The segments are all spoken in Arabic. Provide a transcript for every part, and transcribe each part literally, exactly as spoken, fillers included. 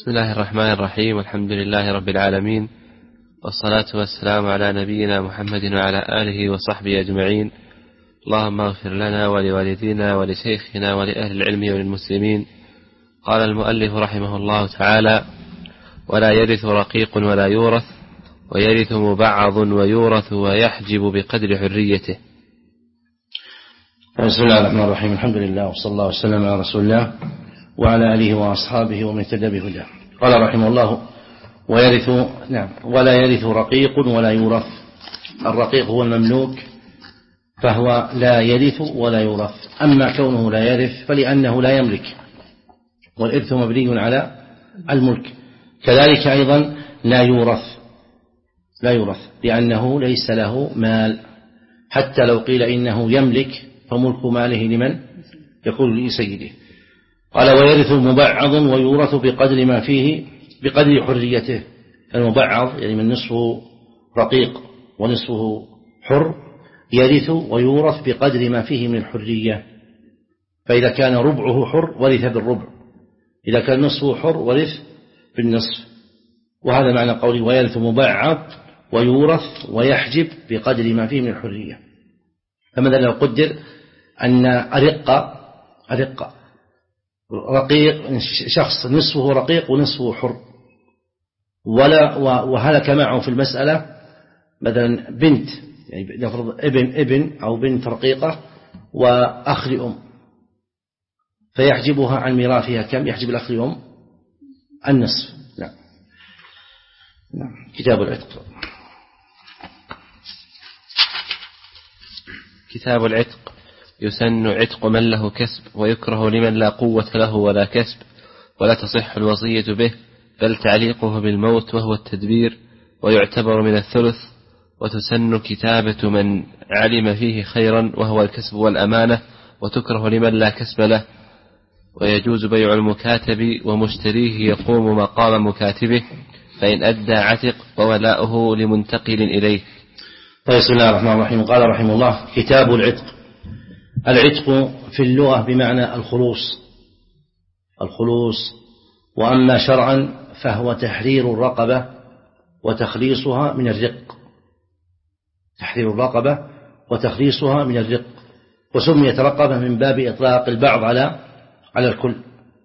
بسم الله الرحمن الرحيم. والحمد لله رب العالمين، والصلاة والسلام على نبينا محمد وعلى آله وصحبه أجمعين. اللهم اغفر لنا ولوالدينا ولشيخنا ولأهل العلم وللمسلمين. قال المؤلف رحمه الله تعالى: ولا يرث رقيق ولا يورث، ويرث مبعض ويورث ويحجب بقدر حريته. بسم الله الرحمن الرحيم. الحمد لله وصلى الله وسلم على رسول الله وعلى آله وأصحابه ومن اهتدى بهداه. قال رحمه الله: ويرث نعم ولا يرث رقيق ولا يورث. الرقيق هو المملوك، فهو لا يرث ولا يورث. أما كونه لا يرث فلأنه لا يملك، والإرث مبني على الملك. كذلك أيضا لا يورث لا يورث لأنه ليس له مال، حتى لو قيل إنه يملك فملك ماله لمن؟ يقول لسيده. قال: ويرث مبعض ويورث بقدر ما فيه بقدر حريته. المبعض يعني من نصفه رقيق ونصفه حر يرث ويورث بقدر ما فيه من الحرية. فإذا كان ربعه حر ورث بالربع، إذا كان نصفه حر ورث بالنصف. وهذا معنى قوله: ويرث مبعض ويورث ويحجب بقدر ما فيه من الحرية. فمثلا لو قدر أن أرق أرق رقيق، شخص نصفه رقيق ونصفه حر، ولا وهلك معه في المسألة مثلا بنت، يعني نفرض ابن ابن أو بنت رقيقة وأخ لأم، فيحجبها عن ميراثها كم؟ يحجب الأخ لأم النصف. نعم. نعم. كتاب العتق. كتاب العتق: يسن عتق من له كسب، ويكره لمن لا قوة له ولا كسب، ولا تصح الوصية به، بل تعليقه بالموت وهو التدبير، ويعتبر من الثلث. وتسن كتابة من علم فيه خيرا وهو الكسب والأمانة، وتكره لمن لا كسب له. ويجوز بيع المكاتب، ومشتريه يقوم مقام مكاتبه، فإن أدى عتق وولاؤه لمنتقل إليه. طيب. بسم الله الرحمن الرحيم. قال رحمه الله: كتاب العتق. العتق في اللغة بمعنى الخلوص الخلوص وأما شرعا فهو تحرير الرقبة وتخليصها من الرق تحرير الرقبة وتخليصها من الرق وسميت رقبة من باب إطلاق البعض على على الكل.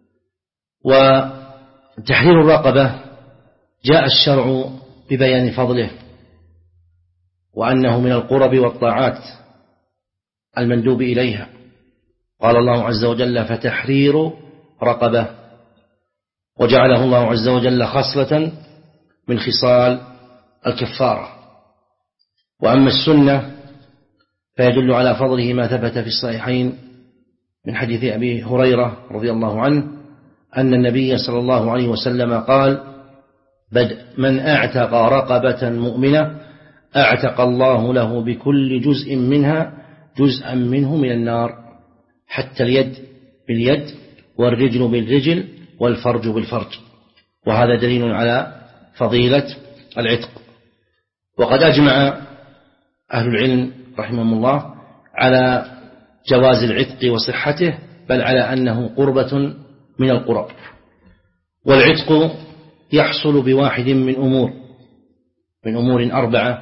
وتحرير الرقبة جاء الشرع ببيان فضله، وأنه من القرب والطاعات المندوب إليها. قال الله عز وجل: فتحرير رقبة، وجعله الله عز وجل خصلة من خصال الكفارة. وأما السنة فيدل على فضله ما ثبت في الصحيحين من حديث أبي هريرة رضي الله عنه أن النبي صلى الله عليه وسلم قال: بدء من أعتق رقبة مؤمنة أعتق الله له بكل جزء منها جزءا منه من النار، حتى اليد باليد والرجل بالرجل والفرج بالفرج. وهذا دليل على فضيلة العتق. وقد أجمع أهل العلم رحمهم الله على جواز العتق وصحته، بل على أنه قربة من القرب. والعتق يحصل بواحد من أمور من أمور أربعة.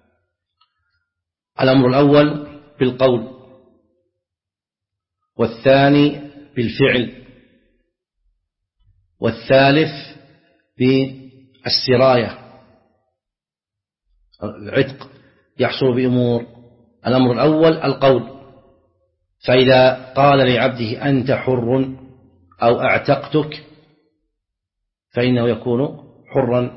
الأمر الأول بالقول، والثاني بالفعل، والثالث بالسراية. العتق يحصل بأمور. الأمر الأول القول، فإذا قال لعبده أنت حر أو أعتقتك فإنه يكون حرا.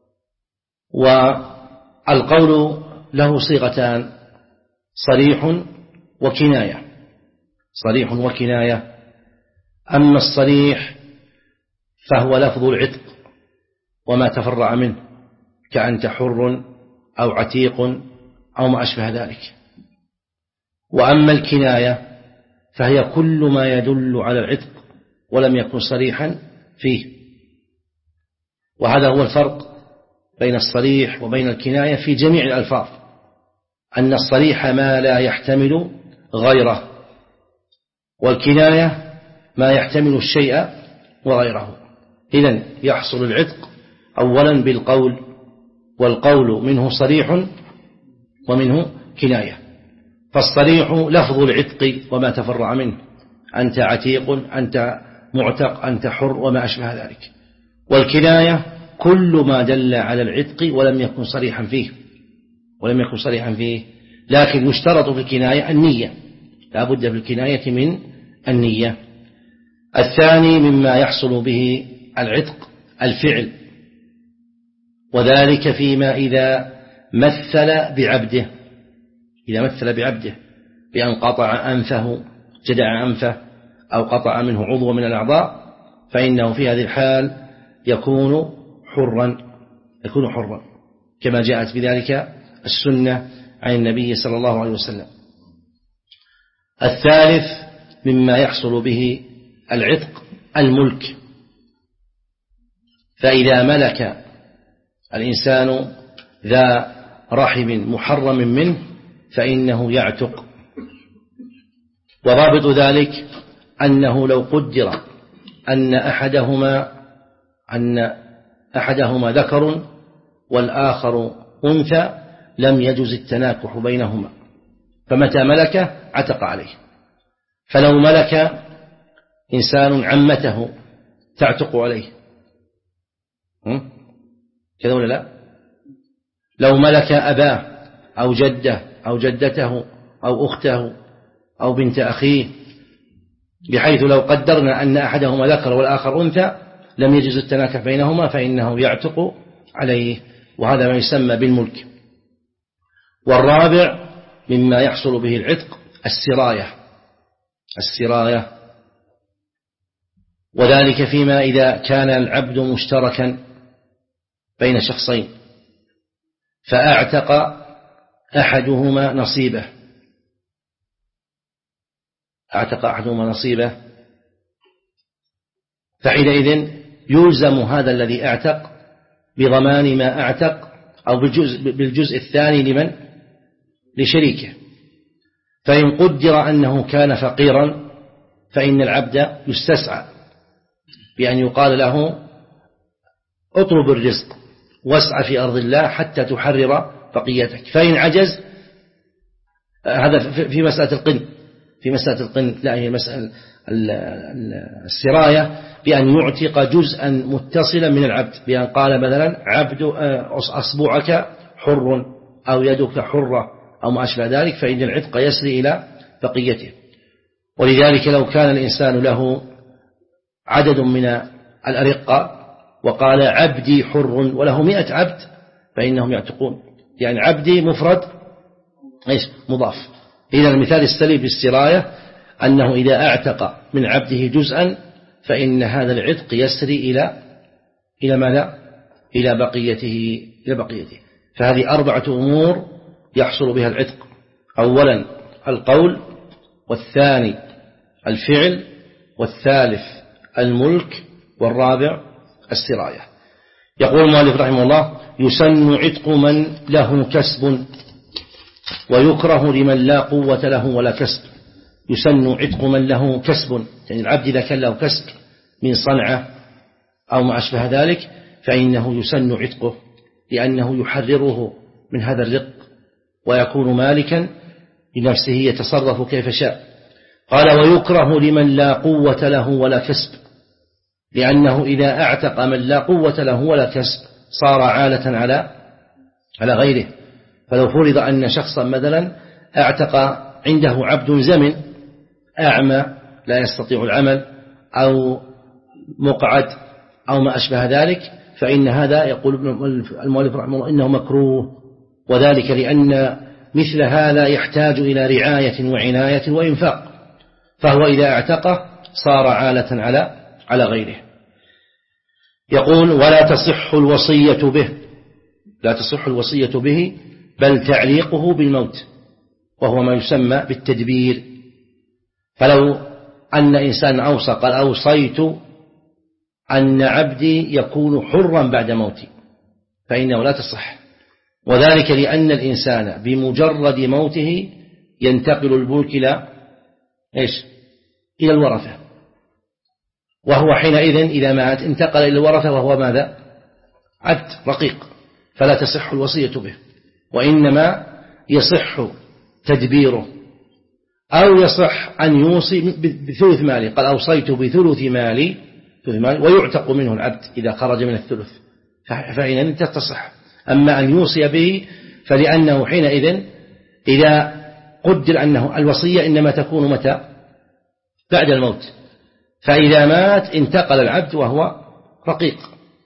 والقول له صيغتان: صريح وكناية صريح وكناية. أما الصريح فهو لفظ العتق وما تفرع منه، كأنت حر أو عتيق أو ما أشبه ذلك. وأما الكناية فهي كل ما يدل على العتق ولم يكن صريحا فيه. وهذا هو الفرق بين الصريح وبين الكناية في جميع الألفاظ، أن الصريح ما لا يحتمل غيره، والكناية ما يحتمل الشيء وغيره. إذن يحصل العتق أولا بالقول، والقول منه صريح ومنه كناية. فالصريح لفظ العتق وما تفرع منه، أنت عتيق، أنت معتق، أنت حر، وما أشبه ذلك. والكناية كل ما دل على العتق ولم يكن صريحا فيه ولم يكن صريحا فيه لكن يشترط في الكناية النية، لا بد في الكناية من النية. الثاني مما يحصل به العتق الفعل، وذلك فيما إذا مثل بعبده إذا مثل بعبده بأن قطع أنفه، جدع أنفه، أو قطع منه عضو من الأعضاء، فإنه في هذه الحال يكون حرا يكون حرا كما جاءت بذلك السنة عن النبي صلى الله عليه وسلم. الثالث مما يحصل به العتق الملك، فإذا ملك الإنسان ذا رحم محرم منه فإنه يعتق. وضابط ذلك أنه لو قدر أن أحدهما أن أحدهما ذكر والآخر أنثى لم يجوز التناكح بينهما، فمتى ملك عتق عليه. فلو ملك إنسان عمته تعتق عليه كذا ولا لا؟ لو ملك أباه أو جده أو جدته أو أخته أو بنت أخيه، بحيث لو قدرنا أن أحدهما ذكر والآخر أنثى لم يجوز التناكح بينهما فإنه يعتق عليه، وهذا ما يسمى بالملك. والرابع مما يحصل به العتق السراية السراية وذلك فيما إذا كان العبد مشتركا بين شخصين فأعتق أحدهما نصيبه أعتق أحدهما نصيبه فحينئذ يلزم هذا الذي أعتق بضمان ما أعتق أو بالجزء, بالجزء الثاني لمن؟ لشريكه. فإن قدر أنه كان فقيرا فإن العبد يستسعى بأن يقال له اطلب الرزق واسعى في أرض الله حتى تحرر بقيتك. فإن عجز، هذا في مسألة القن في مسألة القن لا هي مسألة السراية، بأن يعتق جزءا متصلا من العبد، بأن قال مثلا عبد أصبعك حر أو يدك حرة أو ما أشبه ذلك، فإن العتق يسري إلى بقيته. ولذلك لو كان الإنسان له عدد من الأرقة وقال عبدي حر وله مئة عبد فإنهم يعتقون، يعني عبدي مفرد إيش مضاف. إذا المثال السليم بالسراية أنه إذا أعتق من عبده جزءا فإن هذا العتق يسري إلى إلى ماذا؟ إلى بقيته إلى بقيته. فهذه أربعة أمور يحصل بها العتق: أولا القول، والثاني الفعل، والثالث الملك، والرابع السراية. يقول المؤلف رحمه الله: يسن عتق من له كسب ويكره لمن لا قوة له ولا كسب. يسن عتق من له كسب، يعني العبد إذا كان له كسب من صنعة أو ما أشبه ذلك فإنه يسن عتقه، لأنه يحرره من هذا الرق ويكون مالكا لنفسه يتصرف كيف شاء. قال: ويكره لمن لا قوة له ولا كسب، لأنه إذا أعتق من لا قوة له ولا كسب صار عالة على على غيره. فلو فرض أن شخصا مثلا أعتق عنده عبد زمن أعمى لا يستطيع العمل أو مقعد أو ما أشبه ذلك، فإن هذا يقول المؤلف رحمه الله إنه مكروه، وذلك لأن مثل هذا يحتاج إلى رعاية وعناية وإنفاق، فهو إذا اعتقه صار عالة على على غيره. يقول: ولا تصح الوصية به لا تصح الوصية به بل تعليقه بالموت، وهو ما يسمى بالتدبير. فلو أن إنسان أوصى قال: أوصيت أن عبدي يكون حرا بعد موتي، فإنه لا تصح، وذلك لأن الإنسان بمجرد موته ينتقل الملك إلى إيش؟ إلى الورثة، وهو حينئذ إذا مات انتقل إلى الورثة وهو ماذا؟ عبد رقيق، فلا تصح الوصية به، وإنما يصح تدبيره، أو يصح أن يوصي بثلث مالي، قال أوصيت بثلث مالي ويعتق منه العبد إذا خرج من الثلث، فحينئذ تصح. أما أن يوصي به فلأنه حينئذ إذا قدر أنه الوصية إنما تكون متى؟ بعد الموت، فإذا مات انتقل العبد وهو رقيق،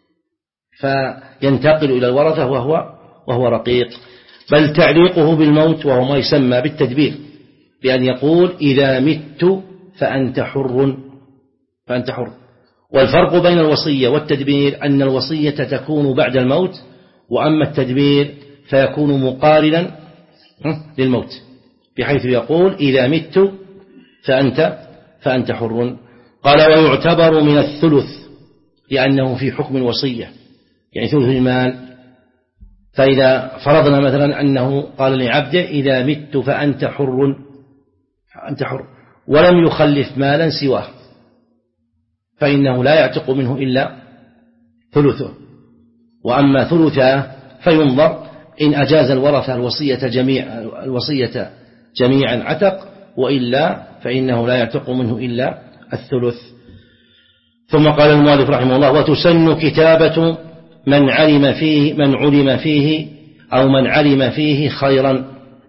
فينتقل إلى الورثة وهو وهو رقيق. بل تعليقه بالموت وهو ما يسمى بالتدبير، بأن يقول إذا مت فأنت حر فأنت حر. والفرق بين الوصية والتدبير أن الوصية تكون بعد الموت، وأما التدبير فيكون مقارنا للموت، بحيث يقول إذا مت فأنت فأنت حر. قال ويعتبر من الثلث لأنه في حكم الوصية، يعني ثلث المال. فإذا فرضنا مثلا أنه قال لعبده إذا مت فأنت حر أنت حر ولم يخلف مالا سواه، فإنه لا يعتق منه إلا ثلثه. وأما ثلثه فينظر إن أجاز الورثة الوصية جميع الوصية جميعا عتق، وإلا فإنه لا يعتق منه إلا الثلث. ثم قال المؤلف رحمه الله وتسن كتابة من علم فيه من علم فيه أو من علم فيه خيرا.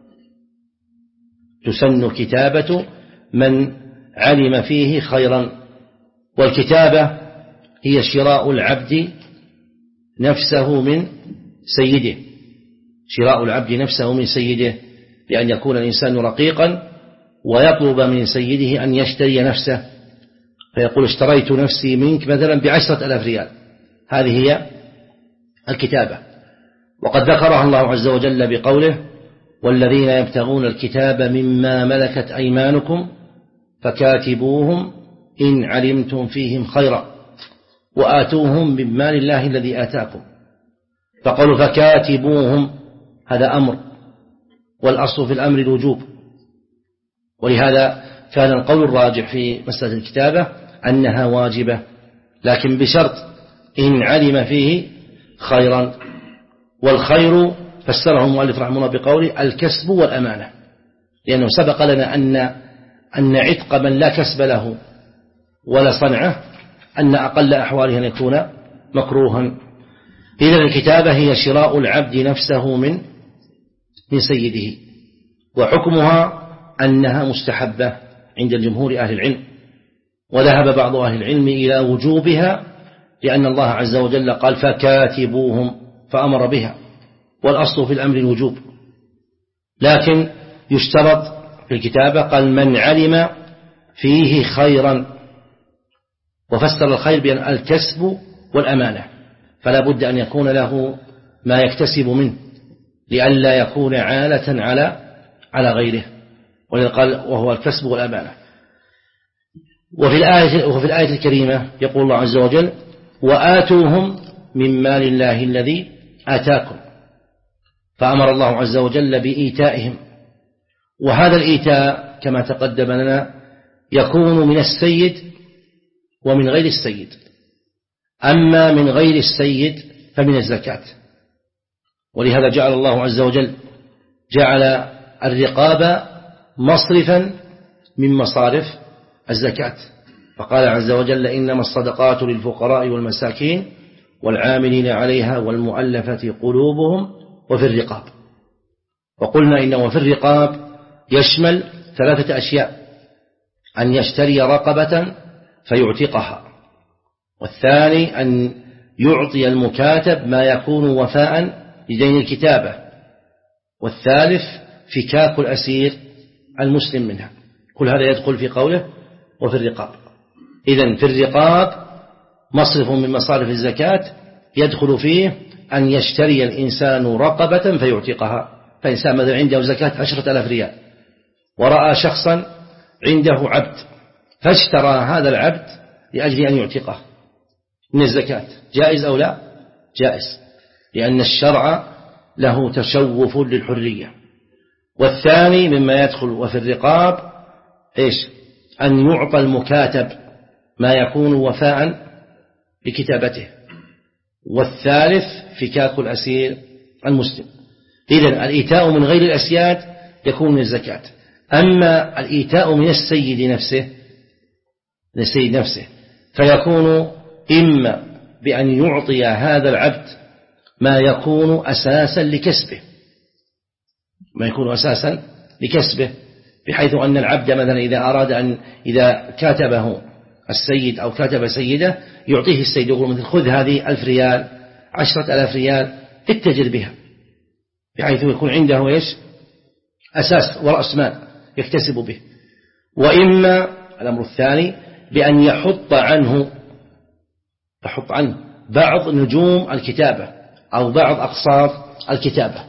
تسن كتابة من علم فيه خيرا. والكتابة هي شراء العبد نفسه من سيده، شراء العبد نفسه من سيده، بأن يكون الإنسان رقيقا ويطلب من سيده أن يشتري نفسه، فيقول اشتريت نفسي منك مثلا بعشرة ألاف ريال. هذه هي الكتابة. وقد ذكرها الله عز وجل بقوله والذين يبتغون الكتاب مما ملكت أيمانكم فكاتبوهم إن علمتم فيهم خيرا وآتوهم من مال الله الذي آتاكم. فقالوا فكاتبوهم، هذا أمر، والأصل في الأمر الوجوب، ولهذا كان القول الراجح في مسألة الكتابة أنها واجبة، لكن بشرط إن علم فيه خيرا. والخير فسره المؤلف رحمه الله بقوله الكسب والأمانة، لأنه سبق لنا أن أن عتق من لا كسب له ولا صنعه أن أقل أحواله أن يكون مكروها. إذن الكتابة هي شراء العبد نفسه من من سيده، وحكمها أنها مستحبة عند الجمهور أهل العلم، وذهب بعض أهل العلم إلى وجوبها لأن الله عز وجل قال فكاتبوهم فأمر بها، والأصل في الأمر الوجوب. لكن يشترط في الكتابة قال من علم فيه خيرا، وفسر الخير بأن الكسب والأمانة، فلا بد أن يكون له ما يكتسب منه لئلا يكون عالة على على غيره، قال وهو الكسب والأمانة. وفي الآية, وفي الآية الكريمة يقول الله عز وجل وآتوهم من مال الله الذي آتاكم، فأمر الله عز وجل بإيتائهم. وهذا الإيتاء كما تقدم لنا يكون من السيد ومن غير السيد. أما من غير السيد فمن الزكاة، ولهذا جعل الله عز وجل جعل الرقاب مصرفا من مصارف الزكاة، فقال عز وجل إنما الصدقات للفقراء والمساكين والعاملين عليها والمؤلفة قلوبهم وفي الرقاب. وقلنا إنه في الرقاب يشمل ثلاثة أشياء: أن يشتري رقبة فيعتقها، والثاني أن يعطي المكاتب ما يكون وفاء لدين الكتابة، والثالث فكاك الأسير المسلم منها. كل هذا يدخل في قوله وفي الرقاب. إذن في الرقاب مصرف من مصارف الزكاة يدخل فيه أن يشتري الإنسان رقبة فيعتقها. فإنسان مثلا عنده زكاة عشرة ألاف ريال ورأى شخصا عنده عبد فاشترى هذا العبد لأجل أن يعتقه من الزكاة، جائز أو لا؟ جائز، لأن الشرع له تشوف للحرية. والثاني مما يدخل وفي الرقاب إيش؟ أن يعطى المكاتب ما يكون وفاء بكتابته، والثالث فكاك الأسير المسلم. إذن الإيتاء من غير الأسياد يكون من الزكاة. أما الإيتاء من السيد نفسه من السيد نفسه فيكون إما بأن يعطي هذا العبد ما يكون أساسا لكسبه ما يكون أساسا لكسبه بحيث أن العبد مثلا إذا أراد أن إذا كاتبه السيد أو كاتب سيده يعطيه السيد يقول مثل خذ هذه ألف ريال عشرة ألاف ريال اتجر بها، بحيث يكون عنده إيش أساس ورأس مال يكتسب به. وإما الأمر الثاني بأن يحط عنه يحط عنه بعض نجوم الكتابة أو بعض أقساط الكتابة.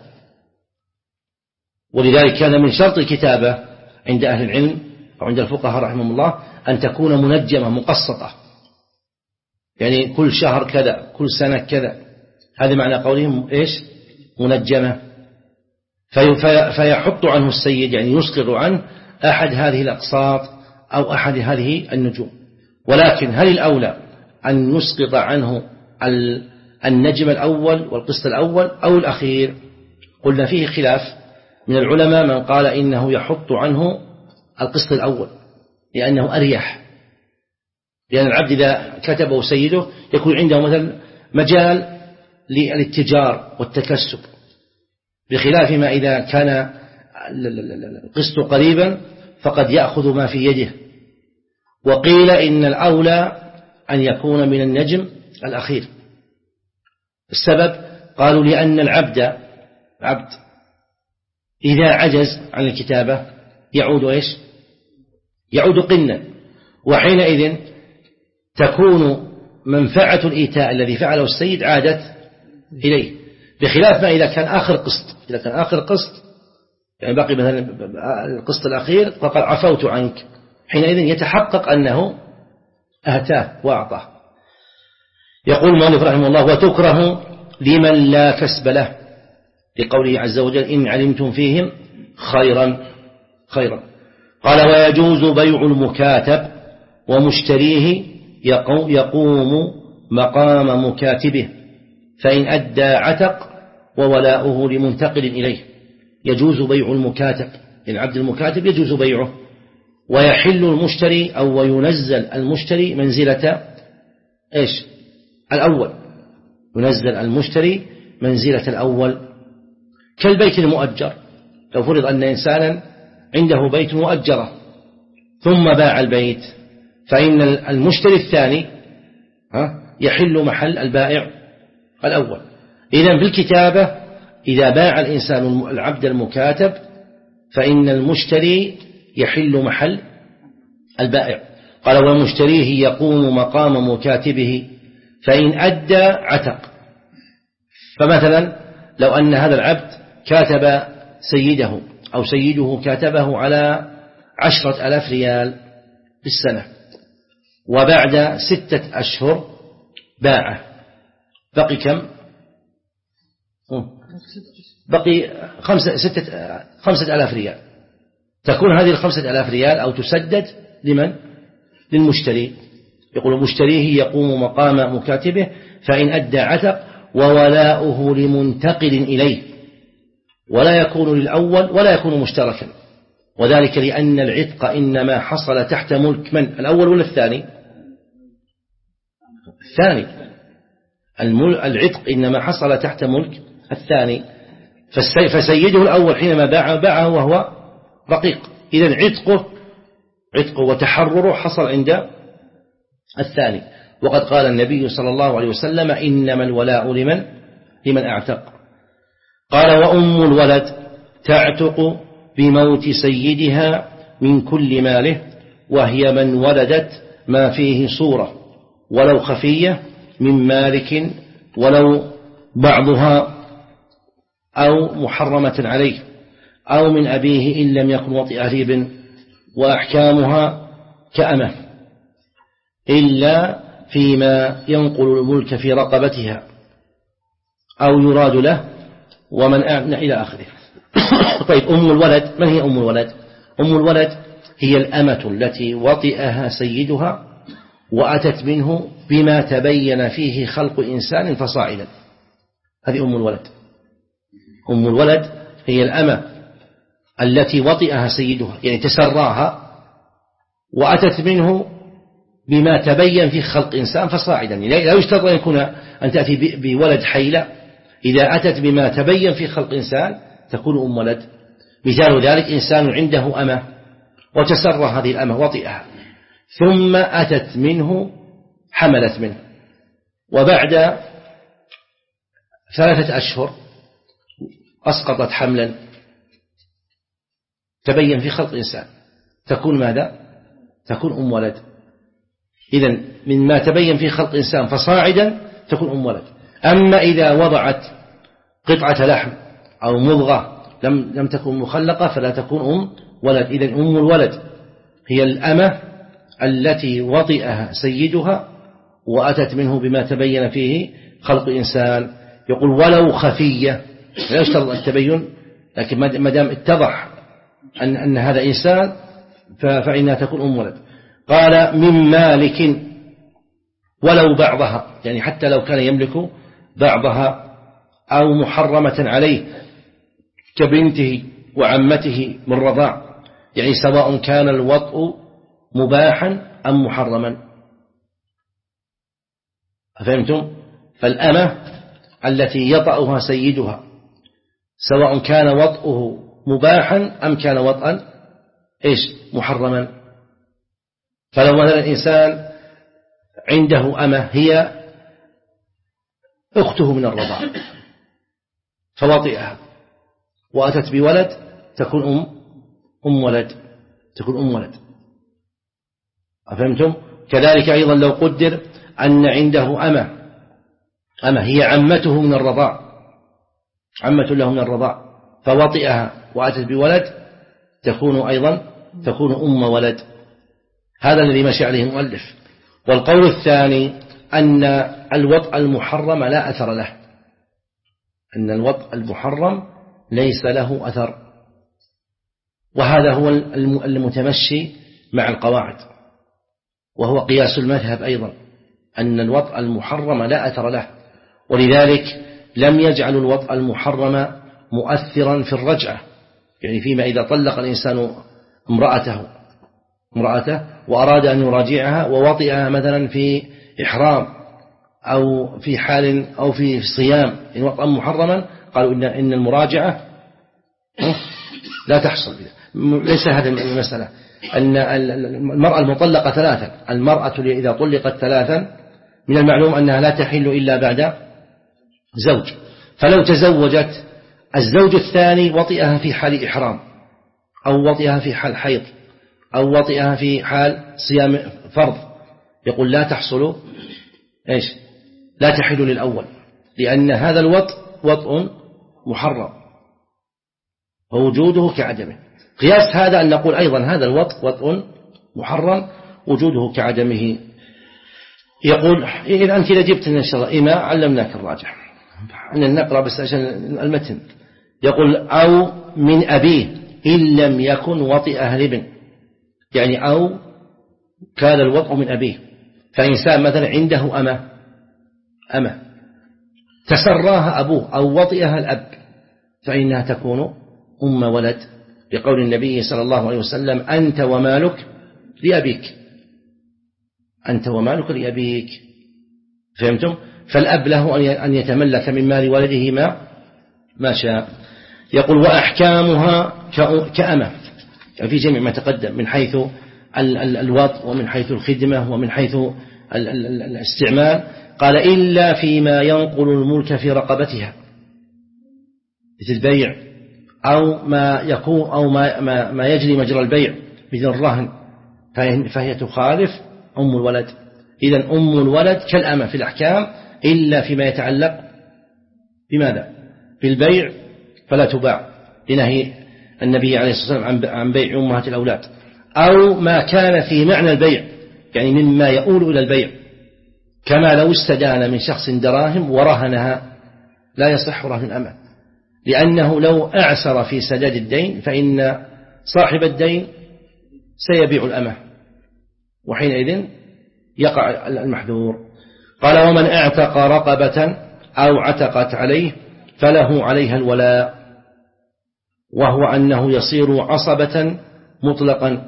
ولذلك كان من شرط الكتابة عند أهل العلم أو عند الفقهاء رحمهم الله أن تكون منجمة مقسطة، يعني كل شهر كذا كل سنة كذا، هذا معنى قولهم إيش منجمة. في فيحط عنه السيد يعني يسقط عنه أحد هذه الأقساط أو أحد هذه النجوم. ولكن هل الأولى أن يسقط عنه النجم الأول والقسط الأول أو الأخير؟ قلنا فيه خلاف من العلماء، من قال إنه يحط عنه القسط الأول لأنه أريح، لأن العبد إذا كتبه سيده يكون عنده مثلا مجال للاتجار والتكسب، بخلاف ما إذا كان القسط قريبا فقد يأخذ ما في يده. وقيل إن الأولى أن يكون من النجم الأخير. السبب قالوا لأن العبد عبد إذا عجز عن الكتابة يعود إيش يعود قنا، وحينئذ تكون منفعة الإيتاء الذي فعله السيد عادت إليه، بخلاف ما إذا كان آخر قسط إذا كان آخر قسط يعني باقي مثلا القسط الأخير فقد عفوت عنك، حينئذ يتحقق أنه أهتاه وأعطاه. يقول المؤلف رحمه الله وتكره لمن لا كسب له، لقوله عز وجل إن علمتم فيهم خيرا خيرا. قال ويجوز بيع المكاتب ومشتريه يقوم مقام مكاتبه، فإن أدى عتق وولاؤه لمنتقل إليه. يجوز بيع المكاتب، العبد المكاتب يجوز بيعه، ويحل المشتري أو وينزل المشتري منزلة إيش الأول، ينزل المشتري منزلة الأول كالبيت المؤجر. لو فرض أن إنسانا عنده بيت مؤجرة ثم باع البيت فإن المشتري الثاني يحل محل البائع الأول. إذن في الكتابة إذا باع الإنسان العبد المكاتب فإن المشتري يحل محل البائع. قال ومشتريه يقوم مقام مكاتبه فإن أدى عتق. فمثلا لو أن هذا العبد كاتب سيده أو سيده كاتبه على عشرة ألاف ريال بالسنة، وبعد ستة أشهر باعه، بقي كم؟ بقي خمسة, ستة خمسة ألاف ريال. تكون هذه الخمسة ألاف ريال أو تسدد لمن؟ للمشتري. يقول مشتريه يقوم مقام مكاتبه فإن أدى عتق وولاؤه لمنتقل إليه، ولا يكون للأول ولا يكون مشتركا، وذلك لأن العتق إنما حصل تحت ملك من؟ الأول ولا الثاني؟ الثاني. العتق إنما حصل تحت ملك الثاني، فسيده الأول حينما باعه باعه وهو رقيق، إذن عتقه عتقه وتحرره حصل عند الثاني. وقد قال النبي صلى الله عليه وسلم إنما الولاء لمن لمن أعتق. قال وأم الولد تعتق بموت سيدها من كل ماله، وهي من ولدت ما فيه صورة ولو خفية من مالك ولو بعضها أو محرمة عليه أو من أبيه إن لم يكن وطئ ريب، وأحكامها كأمه إلا فيما ينقل الملك في رقبتها أو يراد له ومن أعلن إلى آخره. طيب أم الولد، من هي أم الولد؟ أم الولد هي الأمة التي وطئها سيدها وأتت منه بما تبين فيه خلق إنسان فصاعدا. هذه أم الولد. أم الولد هي الأمة التي وطئها سيدها، يعني تسراها، وأتت منه بما تبين فيه خلق إنسان فصاعدا. يعني لا يشترط أن يكون أن تأتي بولد حيلة، إذا أتت بما تبين فيه خلق إنسان تكون أم ولد. مثال ذلك إنسان عنده أمة وتسرى هذه الأمة وطئها، ثم أتت منه حملت منه، وبعد ثلاثة أشهر أسقطت حملا تبين في خلق إنسان، تكون ماذا؟ تكون أم ولد. إذن مما تبين في خلق إنسان فصاعدا تكون أم ولد. أما إذا وضعت قطعة لحم أو مضغة لم لم تكن مخلقة فلا تكون أم ولد. إذن أم الولد هي الأمة التي وطئها سيدها وأتت منه بما تبين فيه خلق إنسان. يقول ولو خفية، لا يشترط التبين، لكن ما دام اتضح أن أن هذا إنسان فإنها تكون أم ولد. قال من مالك ولو بعضها، يعني حتى لو كان يملك بعضها، أو محرمة عليه كبنته وعمته من رضاع، يعني سواء كان الوطء مباحا أم محرما. فهمتم؟ فالأمة التي يطأها سيدها سواء كان وطئه مباحا أم كان وطئا إيش محرما. فلو مثلا الإنسان عنده أمة هي أخته من الرضاع فوطئها وأتت بولد تكون أم أم ولد تكون أم ولد. أفهمتم؟ كذلك أيضا لو قدر أن عنده أمة أمة هي عمته من الرضاع، عمة له من الرضاع، فوطئها وأتت بولد تكون أيضا تكون أم ولد. هذا الذي مشي عليه المؤلف. والقول الثاني أن الوطء المحرم لا أثر له، أن الوطء المحرم ليس له أثر، وهذا هو المتمشي مع القواعد، وهو قياس المذهب أيضا، أن الوطء المحرم لا أثر له، ولذلك لم يجعل الوطء المحرم مؤثرا في الرجعة، يعني فيما إذا طلق الإنسان امرأته امرأته وأراد أن يراجعها ووطئها مثلا في إحرام أو في حال أو في صيام إن وطئا محرما، قالوا إن إن المراجعة لا تحصل. ليس هذا المسألة، أن المرأة المطلقة ثلاثا، المرأة إذا طلقت ثلاثا من المعلوم أنها لا تحل إلا بعد زوج، فلو تزوجت الزوج الثاني وطئها في حال إحرام أو وطئها في حال حيض أو وطئها في حال صيام فرض، يقول لا تحصل إيش لا تحل للأول، لأن هذا الوطء وطء محرم ووجوده كعدمه. قياس هذا أن نقول أيضا هذا الوطء وطء محرم وجوده كعدمه. يقول إذا أنت لجبت إن شاء الله إما علمناك الراجح، أن نقرأ بس عشان المتن. يقول أو من أبيه إن لم يكن وطئ أهل ابن، يعني أو كان الوطء من أبيه، فإنسان مثلا عنده أمة أمة تسراها أبوه أو وطئها الأب فإنها تكون أم ولد، لقول النبي صلى الله عليه وسلم أنت ومالك لأبيك، أنت ومالك لأبيك. فهمتم؟ فالأب له أن يتملك من مال ولده ما ما شاء. يقول وأحكامها كأمة، يعني في جميع ما تقدم من حيث الوطء ومن حيث الخدمة ومن حيث الاستعمال. قال إلا فيما ينقل الملك في رقبتها مثل البيع أو ما يكون أو ما, ما, ما يجري مجرى البيع مثل الرهن، فهي تخالف أم الولد. إذن أم الولد كالأمة في الأحكام إلا فيما يتعلق بماذا؟ بالبيع فلا تباع لنهي النبي عليه الصلاة والسلام عن بيع أمهات الأولاد، أو ما كان في معنى البيع يعني مما يؤول إلى البيع، كما لو استدان من شخص دراهم ورهنها لا يصح رهن الأمة، لأنه لو أعسر في سداد الدين فإن صاحب الدين سيبيع الأمة، وحينئذ يقع المحذور. قال ومن اعتق رقبة أو عتقت عليه فله عليها الولاء، وهو أنه يصير عصبة مطلقا،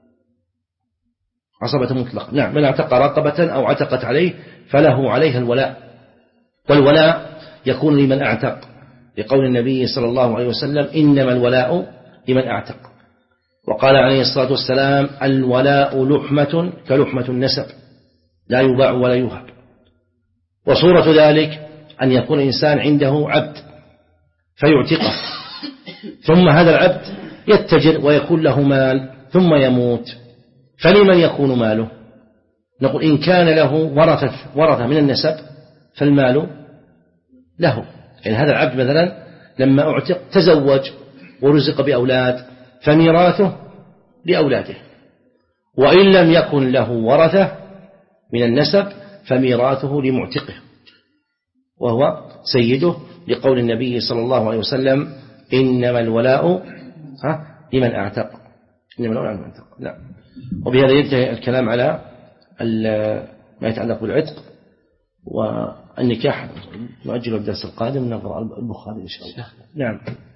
عصبة مطلق. نعم، من اعتق رقبة أو عتقت عليه فله عليها الولاء، والولاء يكون لمن اعتق، لقول النبي صلى الله عليه وسلم إنما الولاء لمن اعتق. وقال عليه الصلاة والسلام الولاء لحمة كلحمة النسب لا يباع ولا يوهب. وصورة ذلك أن يكون إنسان عنده عبد فيعتقه، ثم هذا العبد يتجر ويكون له مال ثم يموت، فلمن يكون ماله؟ نقول إن كان له ورثة, ورثة من النسب فالمال له. يعني هذا العبد مثلا لما اعتق تزوج ورزق بأولاد فميراثه لأولاده، وإن لم يكن له ورثة من النسب فميراثه لمعتقه وهو سيده، لقول النبي صلى الله عليه وسلم إنما الولاء لمن اعتق، إنما الولاء لمن اعتق. نعم. وبهذا ينتهي الكلام على ما يتعلق بالعتق والنكاح. نؤجل الدرس القادم نقرأ البخاري إن شاء الله. نعم.